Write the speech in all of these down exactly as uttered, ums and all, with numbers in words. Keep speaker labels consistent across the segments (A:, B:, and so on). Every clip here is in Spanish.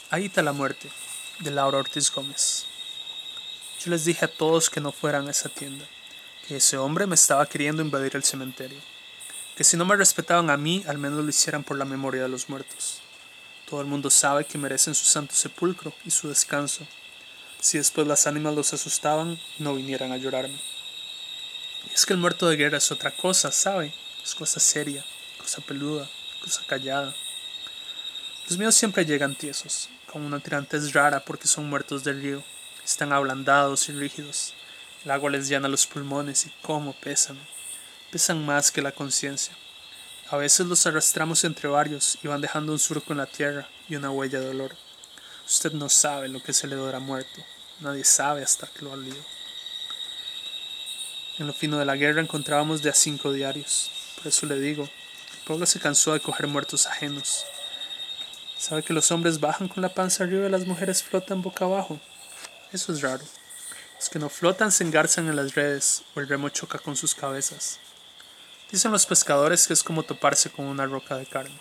A: Ahí está la muerte, de Laura Ortiz Gómez. Yo les dije a todos que no fueran a esa tienda, que ese hombre me estaba queriendo invadir el cementerio, que si no me respetaban a mí, al menos lo hicieran por la memoria de los muertos. Todo el mundo sabe que merecen su santo sepulcro y su descanso. Si después las ánimas los asustaban, no vinieran a llorarme. Y es que el muerto de guerra es otra cosa, ¿sabe? Es cosa seria, cosa peluda, cosa callada. Los míos siempre llegan tiesos, con una tirantez rara porque son muertos del río. Están ablandados y rígidos. El agua les llena los pulmones y cómo pesan. Pesan más que la conciencia. A veces los arrastramos entre varios y van dejando un surco en la tierra y una huella de dolor. Usted no sabe lo que es el hedor a muerto. Nadie sabe hasta que lo ha olido. En lo fino de la guerra encontrábamos de a cinco diarios. Por eso le digo, el pueblo se cansó de coger muertos ajenos. ¿Sabe que los hombres bajan con la panza arriba y las mujeres flotan boca abajo? Eso es raro. Los que no flotan se engarzan en las redes o el remo choca con sus cabezas. Dicen los pescadores que es como toparse con una roca de carne.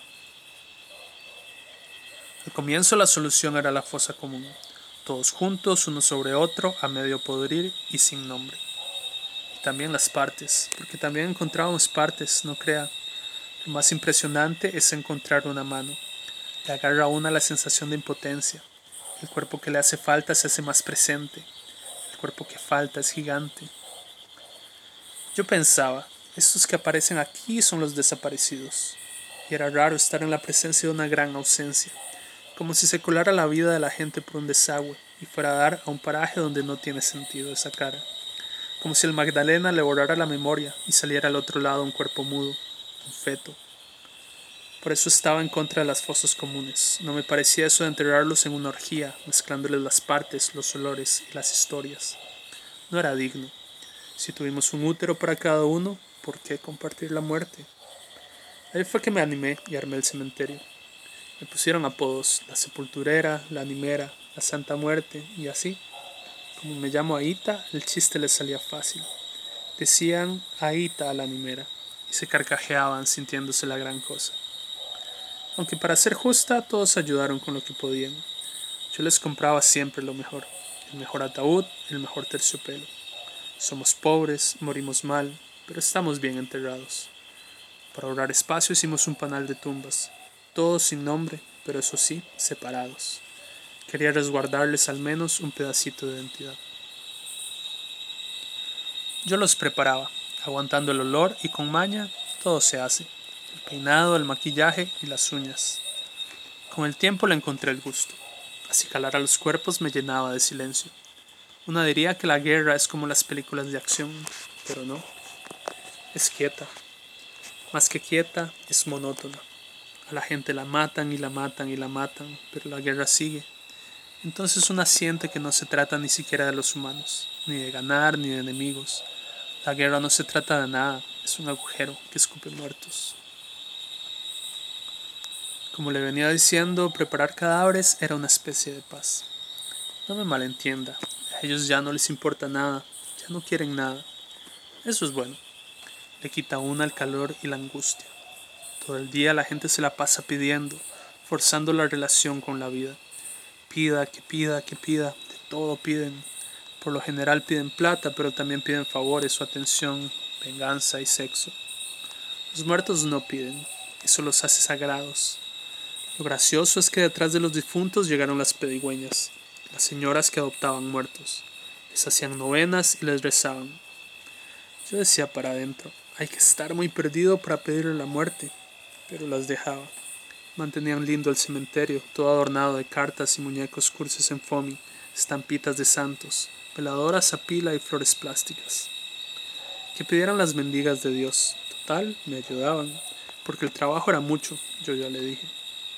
A: Al comienzo la solución era la fosa común. Todos juntos, uno sobre otro, a medio podrir y sin nombre. Y también las partes, porque también encontrábamos partes, no crea. Lo más impresionante es encontrar una mano. Le agarra a una la sensación de impotencia. El cuerpo que le hace falta se hace más presente. El cuerpo que falta es gigante. Yo pensaba, estos que aparecen aquí son los desaparecidos. Y era raro estar en la presencia de una gran ausencia, como si se colara la vida de la gente por un desagüe y fuera a dar a un paraje donde no tiene sentido esa cara. Como si el Magdalena le borrara la memoria y saliera al otro lado un cuerpo mudo, un feto. Por eso estaba en contra de las fosas comunes. No me parecía eso de enterrarlos en una orgía, mezclándoles las partes, los olores y las historias. No era digno. Si tuvimos un útero para cada uno, ¿por qué compartir la muerte? Ahí fue que me animé y armé el cementerio. Me pusieron apodos, la sepulturera, la animera, la santa muerte y así. Como me llamo Aita, el chiste les salía fácil. Decían Aita a la animera y se carcajeaban sintiéndose la gran cosa. Aunque para ser justa, todos ayudaron con lo que podían. Yo les compraba siempre lo mejor, el mejor ataúd, el mejor terciopelo. Somos pobres, morimos mal, pero estamos bien enterrados. Para ahorrar espacio hicimos un panal de tumbas, todos sin nombre, pero eso sí, separados. Quería resguardarles al menos un pedacito de identidad. Yo los preparaba, aguantando el olor y con maña todo se hace. El peinado, el maquillaje y las uñas. Con el tiempo le encontré el gusto. Acicalar a los cuerpos me llenaba de silencio. Una diría que la guerra es como las películas de acción, pero no. Es quieta. Más que quieta, es monótona. A la gente la matan y la matan y la matan, pero la guerra sigue. Entonces una siente que no se trata ni siquiera de los humanos, ni de ganar ni de enemigos. La guerra no se trata de nada, es un agujero que escupe muertos. Como le venía diciendo, preparar cadáveres era una especie de paz. No me malentienda, a ellos ya no les importa nada, ya no quieren nada. Eso es bueno, le quita a una el calor y la angustia. Todo el día la gente se la pasa pidiendo, forzando la relación con la vida. Pida, que pida, que pida, de todo piden. Por lo general piden plata, pero también piden favores o atención, venganza y sexo. Los muertos no piden, eso los hace sagrados. Lo gracioso es que detrás de los difuntos llegaron las pedigüeñas, las señoras que adoptaban muertos. Les hacían novenas y les rezaban. Yo decía para adentro, hay que estar muy perdido para pedirle la muerte, pero las dejaba. Mantenían lindo el cementerio, todo adornado de cartas y muñecos cursis en foamy, estampitas de santos, veladoras a pila y flores plásticas. Que pidieran las mendigas de Dios. Total, me ayudaban, porque el trabajo era mucho, yo ya le dije.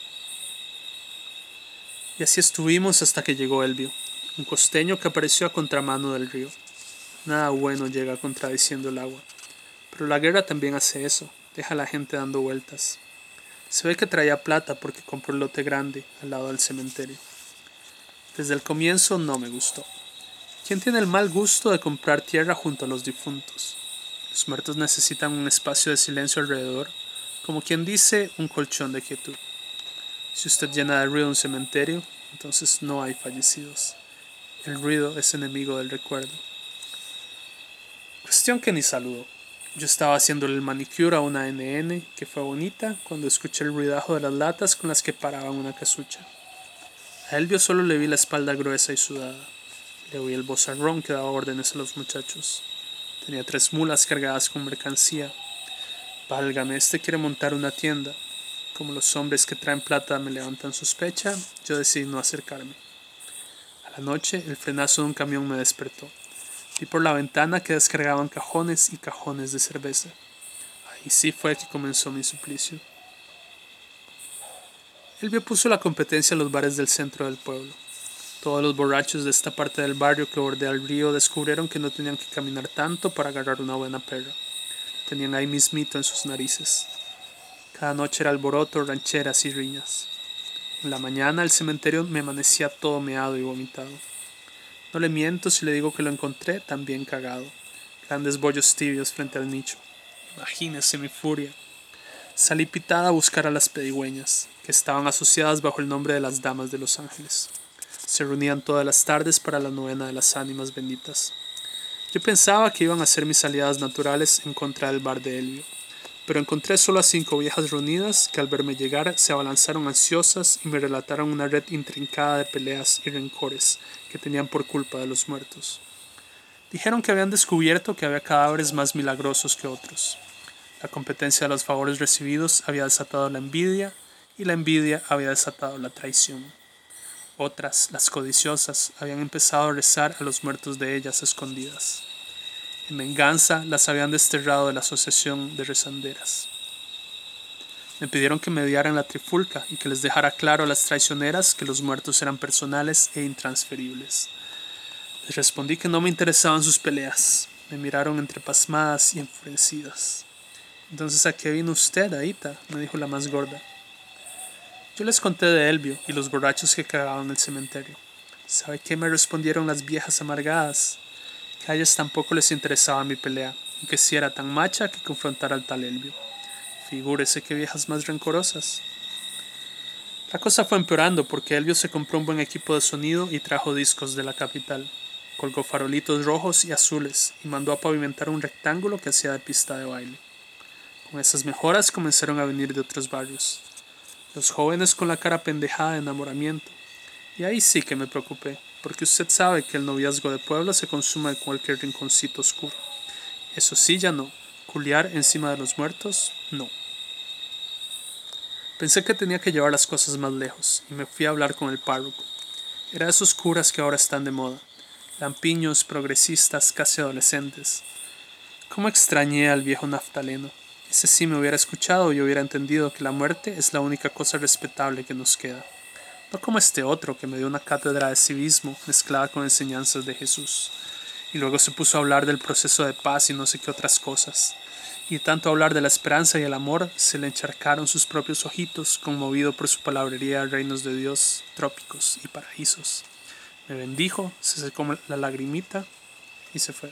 A: Y así estuvimos hasta que llegó Elvio, un costeño que apareció a contramano del río. Nada bueno llega contradiciendo el agua. Pero la guerra también hace eso, deja a la gente dando vueltas. Se ve que traía plata porque compró el lote grande al lado del cementerio. Desde el comienzo no me gustó. ¿Quién tiene el mal gusto de comprar tierra junto a los difuntos? Los muertos necesitan un espacio de silencio alrededor, como quien dice un colchón de quietud. Si usted llena de ruido un cementerio, entonces no hay fallecidos. El ruido es enemigo del recuerdo. Cuestión que ni saludó. Yo estaba haciéndole el manicure a una N N que fue bonita cuando escuché el ruidajo de las latas con las que paraban una casucha. A Elvio solo le vi la espalda gruesa y sudada. Le oí el vozarrón que daba órdenes a los muchachos. Tenía tres mulas cargadas con mercancía. Válgame, este quiere montar una tienda. Como los hombres que traen plata me levantan sospecha, yo decidí no acercarme. A la noche, el frenazo de un camión me despertó. Vi por la ventana que descargaban cajones y cajones de cerveza. Ahí sí fue que comenzó mi suplicio. Elvio puso la competencia en los bares del centro del pueblo. Todos los borrachos de esta parte del barrio que bordea el río descubrieron que no tenían que caminar tanto para agarrar una buena perra. La tenían ahí mismito en sus narices. Cada noche era alboroto, rancheras y riñas. En la mañana el cementerio me amanecía todo meado y vomitado. No le miento si le digo que lo encontré también cagado. Grandes bollos tibios frente al nicho. Imagínese mi furia. Salí pitada a buscar a las pedigüeñas, que estaban asociadas bajo el nombre de las Damas de los Ángeles. Se reunían todas las tardes para la novena de las ánimas benditas. Yo pensaba que iban a ser mis aliadas naturales en contra del bar de Elvio, pero encontré solo a cinco viejas reunidas que al verme llegar se abalanzaron ansiosas y me relataron una red intrincada de peleas y rencores que tenían por culpa de los muertos. Dijeron que habían descubierto que había cadáveres más milagrosos que otros. La competencia de los favores recibidos había desatado la envidia y la envidia había desatado la traición. Otras, las codiciosas, habían empezado a rezar a los muertos de ellas escondidas. En venganza las habían desterrado de la asociación de rezanderas. Me pidieron que mediara en la trifulca y que les dejara claro a las traicioneras que los muertos eran personales e intransferibles. Les respondí que no me interesaban sus peleas. Me miraron entre pasmadas y enfurecidas. «¿Entonces a qué vino usted, Aita?», me dijo la más gorda. Yo les conté de Elvio y los borrachos que cagaban el cementerio. ¿Sabe qué me respondieron las viejas amargadas? Que a ellas tampoco les interesaba mi pelea, y que si era tan macha que confrontara al tal Elvio. Figúrese qué viejas más rencorosas. La cosa fue empeorando porque Elvio se compró un buen equipo de sonido y trajo discos de la capital. Colgó farolitos rojos y azules y mandó a pavimentar un rectángulo que hacía de pista de baile. Con esas mejoras comenzaron a venir de otros barrios. Los jóvenes con la cara pendejada de enamoramiento. Y ahí sí que me preocupé, porque usted sabe que el noviazgo de pueblo se consuma en cualquier rinconcito oscuro. Eso sí ya no. Culiar encima de los muertos, no. Pensé que tenía que llevar las cosas más lejos, y me fui a hablar con el párroco. Era de esos curas que ahora están de moda. Lampiños, progresistas, casi adolescentes. Cómo extrañé al viejo naftaleno. Ese sí me hubiera escuchado y hubiera entendido que la muerte es la única cosa respetable que nos queda. No como este otro que me dio una cátedra de civismo mezclada con enseñanzas de Jesús. Y luego se puso a hablar del proceso de paz y no sé qué otras cosas. Y de tanto hablar de la esperanza y el amor, se le encharcaron sus propios ojitos, conmovido por su palabrería de reinos de Dios, trópicos y paraísos. Me bendijo, se secó la lagrimita y se fue.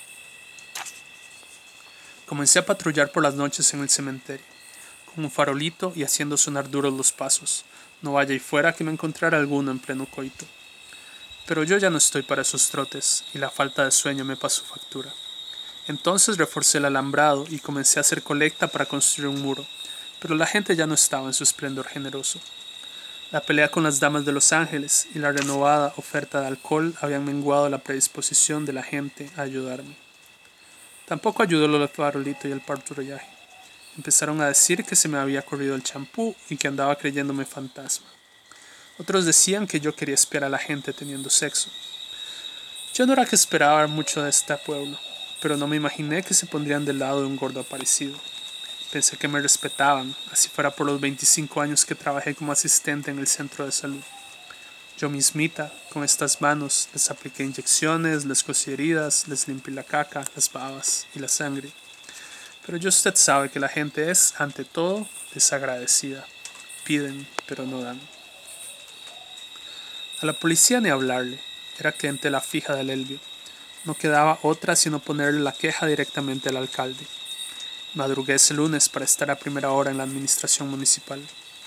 A: Comencé a patrullar por las noches en el cementerio, con un farolito y haciendo sonar duros los pasos. No vaya y fuera que me encontrara alguno en pleno coito. Pero yo ya no estoy para esos trotes, y la falta de sueño me pasó factura. Entonces reforcé el alambrado y comencé a hacer colecta para construir un muro, pero la gente ya no estaba en su esplendor generoso. La pelea con las damas de los ángeles y la renovada oferta de alcohol habían menguado la predisposición de la gente a ayudarme. Tampoco ayudó lo del farolito y el patrullaje. Empezaron a decir que se me había corrido el champú y que andaba creyéndome fantasma. Otros decían que yo quería espiar a la gente teniendo sexo. Yo no era que esperaba mucho de este pueblo, pero no me imaginé que se pondrían del lado de un gordo aparecido. Pensé que me respetaban, así fuera por los veinticinco años que trabajé como asistente en el centro de salud. Yo mismita, con estas manos, les apliqué inyecciones, les cosí heridas, les limpié la caca, las babas y la sangre. Pero yo usted sabe que la gente es, ante todo, desagradecida. Piden, pero no dan. A la policía ni hablarle, era clientela fija del Elvio. No quedaba otra sino ponerle la queja directamente al alcalde. Madrugué ese lunes para estar a primera hora en la administración municipal.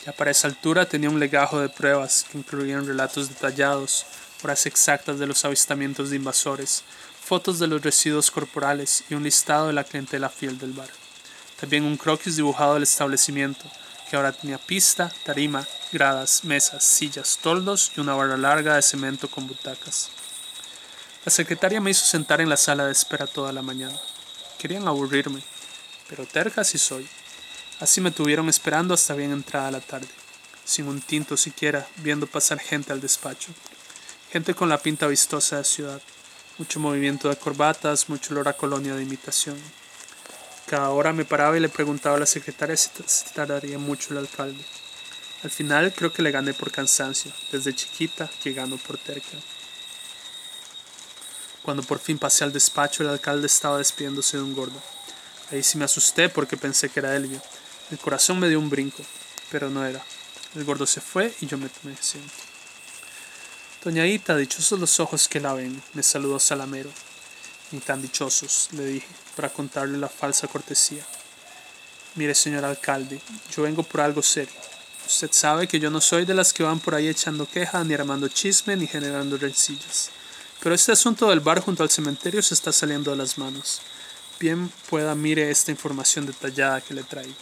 A: Ya para esa altura tenía un legajo de pruebas que incluían relatos detallados, horas exactas de los avistamientos de invasores, fotos de los residuos corporales y un listado de la clientela fiel del bar. También un croquis dibujado del establecimiento, que ahora tenía pista, tarima, gradas, mesas, sillas, toldos y una barra larga de cemento con butacas. La secretaria me hizo sentar en la sala de espera toda la mañana. Querían aburrirme, pero terca sí soy. Así me tuvieron esperando hasta bien entrada la tarde, sin un tinto siquiera, viendo pasar gente al despacho. Gente con la pinta vistosa de ciudad, mucho movimiento de corbatas, mucho olor a colonia de imitación. Cada hora me paraba y le preguntaba a la secretaria si se tardaría mucho el alcalde. Al final creo que le gané por cansancio, desde chiquita que gano por terca. Cuando por fin pasé al despacho, el alcalde estaba despidiéndose de un gordo. Ahí sí me asusté porque pensé que era Elvio. El corazón me dio un brinco, pero no era. El gordo se fue y yo me tomé asiento. Doñadita, dichosos los ojos que la ven, me saludó Salamero. Ni tan dichosos, le dije, para contarle la falsa cortesía. Mire, señor alcalde, yo vengo por algo serio. Usted sabe que yo no soy de las que van por ahí echando queja, ni armando chisme, ni generando rencillas. Pero este asunto del bar junto al cementerio se está saliendo de las manos. Bien pueda mire esta información detallada que le traigo.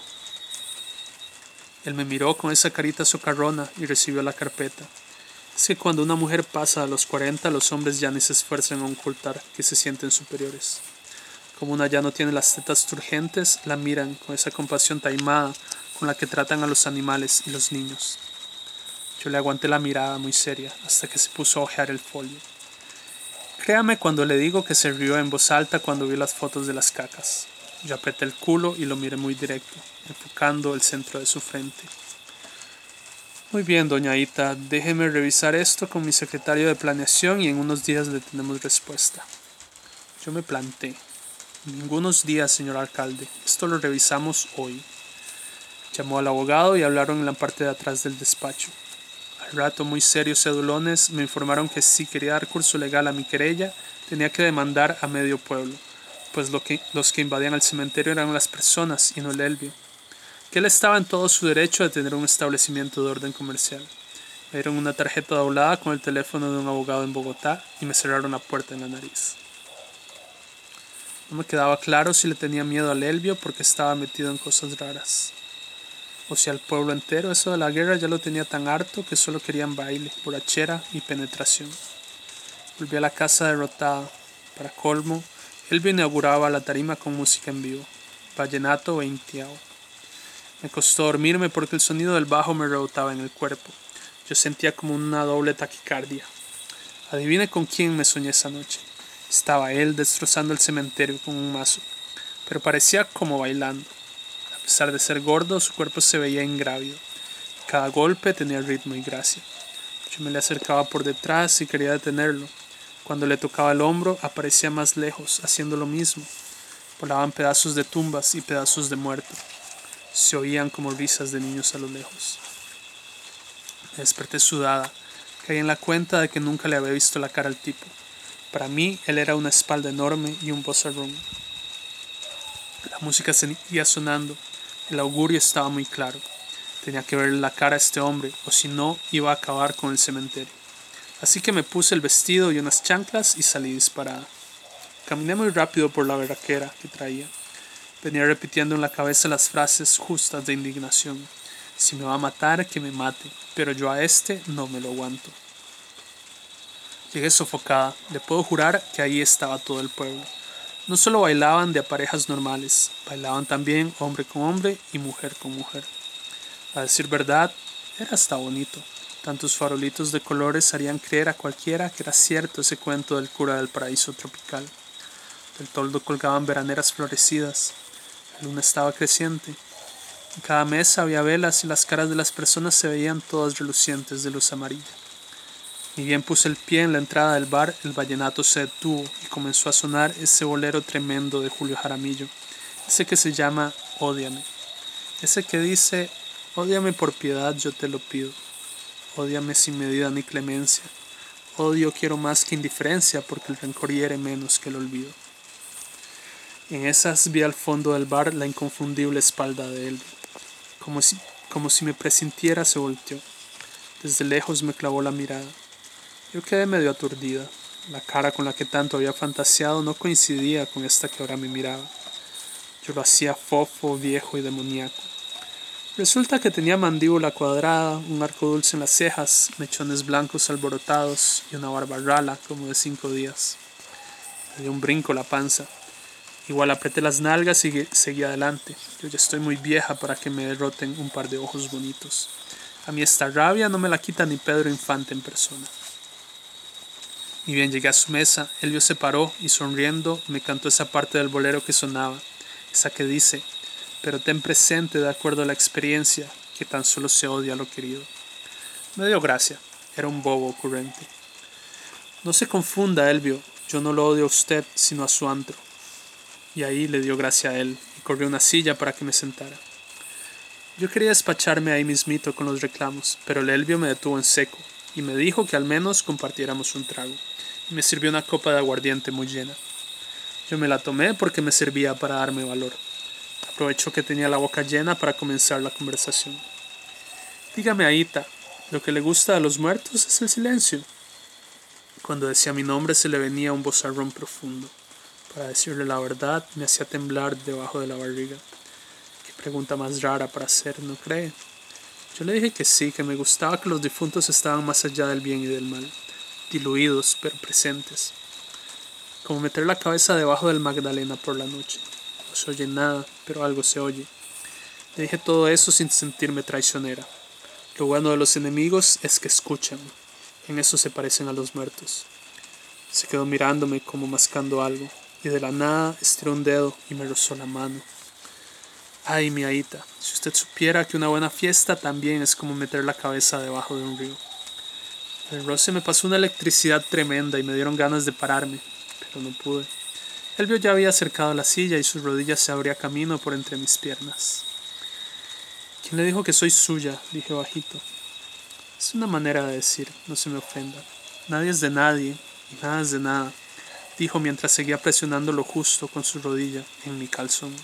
A: Él me miró con esa carita socarrona y recibió la carpeta. Es que cuando una mujer pasa a los cuarenta, los hombres ya ni se esfuerzan a ocultar que se sienten superiores. Como una ya no tiene las tetas turgentes, la miran con esa compasión taimada con la que tratan a los animales y los niños. Yo le aguanté la mirada muy seria hasta que se puso a hojear el folio. Créame cuando le digo que se rió en voz alta cuando vi las fotos de las cacas. Yo apreté el culo y lo miré muy directo, enfocando el centro de su frente. Muy bien, doña Ita, déjeme revisar esto con mi secretario de planeación y en unos días le tenemos respuesta. Yo me planté. Ningunos días, señor alcalde. Esto lo revisamos hoy. Llamó al abogado y hablaron en la parte de atrás del despacho. Al rato, muy serios sedulones me informaron que si quería dar curso legal a mi querella, tenía que demandar a medio pueblo, pues lo que, los que invadían el cementerio eran las personas y no el Elvio. Que él estaba en todo su derecho de tener un establecimiento de orden comercial. Me dieron una tarjeta doblada con el teléfono de un abogado en Bogotá y me cerraron la puerta en la nariz. No me quedaba claro si le tenía miedo al Elvio porque estaba metido en cosas raras. O si al pueblo entero eso de la guerra ya lo tenía tan harto que solo querían baile, borrachera y penetración. Volví a la casa derrotada. Para colmo, Elvio inauguraba la tarima con música en vivo, vallenato veinteavo. Me costó dormirme porque el sonido del bajo me rebotaba en el cuerpo. Yo sentía como una doble taquicardia. Adivine con quién me soñé esa noche. Estaba él destrozando el cementerio con un mazo, pero parecía como bailando. A pesar de ser gordo, su cuerpo se veía ingrávido. Cada golpe tenía ritmo y gracia. Yo me le acercaba por detrás y quería detenerlo. Cuando le tocaba el hombro, aparecía más lejos, haciendo lo mismo. Volaban pedazos de tumbas y pedazos de muerto. Se oían como risas de niños a lo lejos. Me desperté sudada. Caí en la cuenta de que nunca le había visto la cara al tipo. Para mí, él era una espalda enorme y un vozarrón. La música seguía sonando. El augurio estaba muy claro. Tenía que verle la cara a este hombre, o si no, iba a acabar con el cementerio. Así que me puse el vestido y unas chanclas y salí disparada. Caminé muy rápido por la berraquera que traía. Venía repitiendo en la cabeza las frases justas de indignación. Si me va a matar, que me mate, pero yo a este no me lo aguanto. Llegué sofocada. Le puedo jurar que ahí estaba todo el pueblo. No solo bailaban de a parejas normales, bailaban también hombre con hombre y mujer con mujer. A decir verdad, era hasta bonito. Tantos farolitos de colores harían creer a cualquiera que era cierto ese cuento del cura del paraíso tropical. Del toldo colgaban veraneras florecidas. La luna estaba creciente. En cada mesa había velas y las caras de las personas se veían todas relucientes de luz amarilla. Ni bien puse el pie en la entrada del bar, el vallenato se detuvo y comenzó a sonar ese bolero tremendo de Julio Jaramillo, ese que se llama Ódiame, ese que dice: ódiame por piedad, yo te lo pido, ódiame sin medida ni clemencia, odio quiero más que indiferencia porque el rencor hiere menos que el olvido. En esas vi al fondo del bar la inconfundible espalda de él, como si, como si me presintiera, se volteó. Desde lejos me clavó la mirada. Yo quedé medio aturdida. La cara con la que tanto había fantaseado no coincidía con esta que ahora me miraba. Yo lo hacía fofo, viejo y demoníaco. Resulta que tenía mandíbula cuadrada, un arco dulce en las cejas, mechones blancos alborotados y una barba rala como de cinco días. Me dio un brinco la panza. Igual apreté las nalgas y seguí adelante. Yo ya estoy muy vieja para que me derroten un par de ojos bonitos. A mí esta rabia no me la quita ni Pedro Infante en persona. Ni bien llegué a su mesa, Elvio se paró y sonriendo me cantó esa parte del bolero que sonaba, esa que dice: pero ten presente, de acuerdo a la experiencia, que tan solo se odia lo querido. Me dio gracia, era un bobo ocurrente. No se confunda, Elvio, yo no lo odio a usted, sino a su antro. Y ahí le dio gracia a él, y corrió una silla para que me sentara. Yo quería despacharme ahí mismito con los reclamos, pero el Elvio me detuvo en seco, y me dijo que al menos compartiéramos un trago, y me sirvió una copa de aguardiente muy llena. Yo me la tomé porque me servía para darme valor. Aprovechó que tenía la boca llena para comenzar la conversación. Dígame, Aíta, ¿lo que le gusta a los muertos es el silencio? Cuando decía mi nombre se le venía un vozarrón profundo. Para decirle la verdad, me hacía temblar debajo de la barriga. Qué pregunta más rara para hacer, ¿no cree? Yo le dije que sí, que me gustaba que los difuntos estaban más allá del bien y del mal, diluidos pero presentes. Como meter la cabeza debajo del Magdalena por la noche. No se oye nada, pero algo se oye. Le dije todo eso sin sentirme traicionera. Lo bueno de los enemigos es que escuchan. En eso se parecen a los muertos. Se quedó mirándome como mascando algo, y de la nada estiró un dedo y me rozó la mano. Ay, mi Aíta, si usted supiera que una buena fiesta también es como meter la cabeza debajo de un río. El roce me pasó una electricidad tremenda y me dieron ganas de pararme, pero no pude. Elvio ya había acercado la silla y sus rodillas se abría camino por entre mis piernas. ¿Quién le dijo que soy suya?, dije bajito. Es una manera de decir, no se me ofenda. Nadie es de nadie y nada es de nada, dijo mientras seguía presionando lo justo con su rodilla en mi calzón.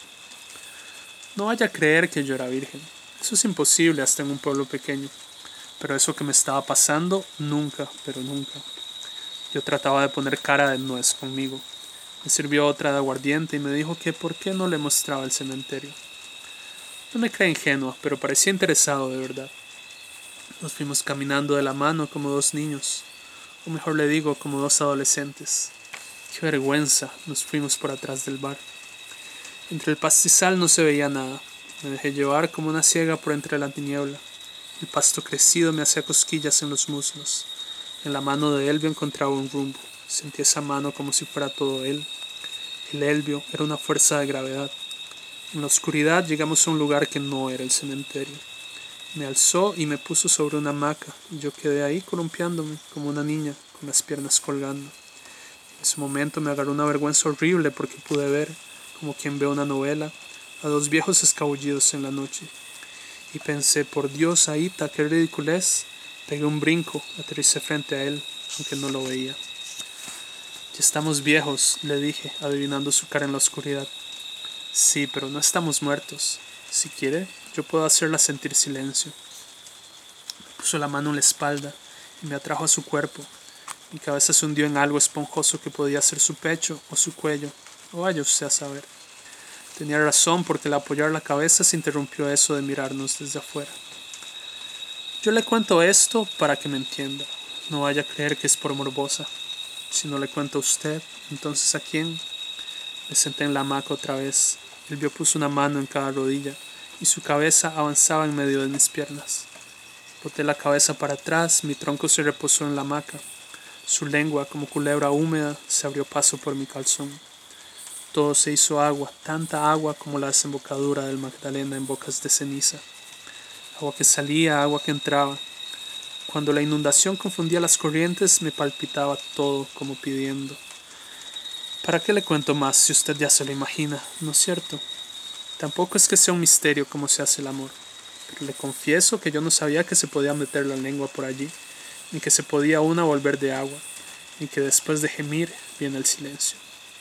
A: No vaya a creer que yo era virgen. Eso es imposible hasta en un pueblo pequeño. Pero eso que me estaba pasando, nunca, pero nunca. Yo trataba de poner cara de nuez conmigo. Me sirvió otra de aguardiente y me dijo que por qué no le mostraba el cementerio. No me creía ingenua, pero parecía interesado de verdad. Nos fuimos caminando de la mano como dos niños, o mejor le digo, como dos adolescentes. Qué vergüenza, nos fuimos por atrás del bar. Entre el pastizal no se veía nada. Me dejé llevar como una ciega por entre la tiniebla. El pasto crecido me hacía cosquillas en los muslos. En la mano de Elvio encontraba un rumbo. Sentí esa mano como si fuera todo él. El Elvio era una fuerza de gravedad. En la oscuridad llegamos a un lugar que no era el cementerio. Me alzó y me puso sobre una hamaca, y yo quedé ahí columpiándome como una niña, con las piernas colgando. En ese momento me agarró una vergüenza horrible porque pude ver, como quien ve una novela, a dos viejos escabullidos en la noche. Y pensé, por Dios, Aíta, qué ridiculez. Pegué un brinco, aterricé frente a él, aunque no lo veía. Ya estamos viejos, le dije, adivinando su cara en la oscuridad. Sí, pero no estamos muertos. Si quiere, yo puedo hacerla sentir silencio. Me puso la mano en la espalda y me atrajo a su cuerpo. Mi cabeza se hundió en algo esponjoso que podía ser su pecho o su cuello, o vaya usted a saber. Tenía razón porque al apoyar la cabeza se interrumpió eso de mirarnos desde afuera. Yo le cuento esto para que me entienda. No vaya a creer que es por morbosa. Si no le cuento a usted, entonces ¿a quién? Me senté en la hamaca otra vez. Elvio puso una mano en cada rodilla y su cabeza avanzaba en medio de mis piernas. Boté la cabeza para atrás, mi tronco se reposó en la hamaca. Su lengua, como culebra húmeda, se abrió paso por mi calzón. Todo se hizo agua, tanta agua como la desembocadura del Magdalena en bocas de ceniza. Agua que salía, agua que entraba. Cuando la inundación confundía las corrientes, me palpitaba todo como pidiendo: ¿para qué le cuento más si usted ya se lo imagina, no es cierto? Tampoco es que sea un misterio cómo se hace el amor, pero le confieso que yo no sabía que se podía meter la lengua por allí, ni que se podía una volver de agua, ni que después de gemir viene el silencio.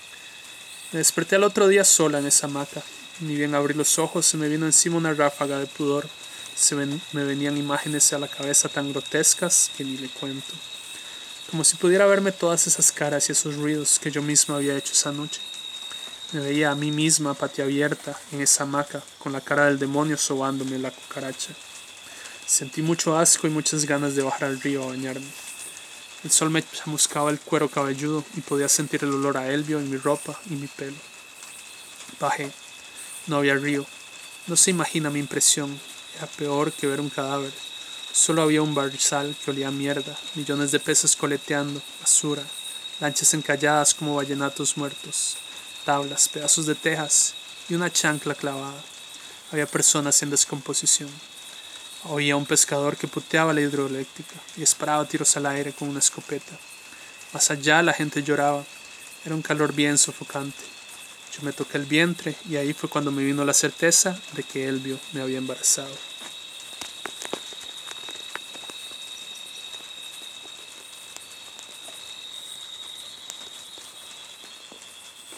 A: Me desperté al otro día sola en esa hamaca. Ni bien abrí los ojos se me vino encima una ráfaga de pudor. Se ven, me venían imágenes a la cabeza tan grotescas que ni le cuento. Como si pudiera verme todas esas caras y esos ruidos que yo misma había hecho esa noche. Me veía a mí misma a patia abierta en esa hamaca con la cara del demonio sobándome la cucaracha. Sentí mucho asco y muchas ganas de bajar al río a bañarme. El sol me chamuscaba el cuero cabelludo y podía sentir el olor a helvio en mi ropa y mi pelo. Bajé. No había río. No se imagina mi impresión. Era peor que ver un cadáver. Solo había un barrizal que olía a mierda, millones de peces coleteando, basura, lanchas encalladas como vallenatos muertos, tablas, pedazos de tejas y una chancla clavada. Había personas en descomposición. Oía un pescador que puteaba la hidroeléctrica y disparaba tiros al aire con una escopeta. Más allá la gente lloraba. Era un calor bien sofocante. Yo me toqué el vientre y ahí fue cuando me vino la certeza de que Elvio me había embarazado.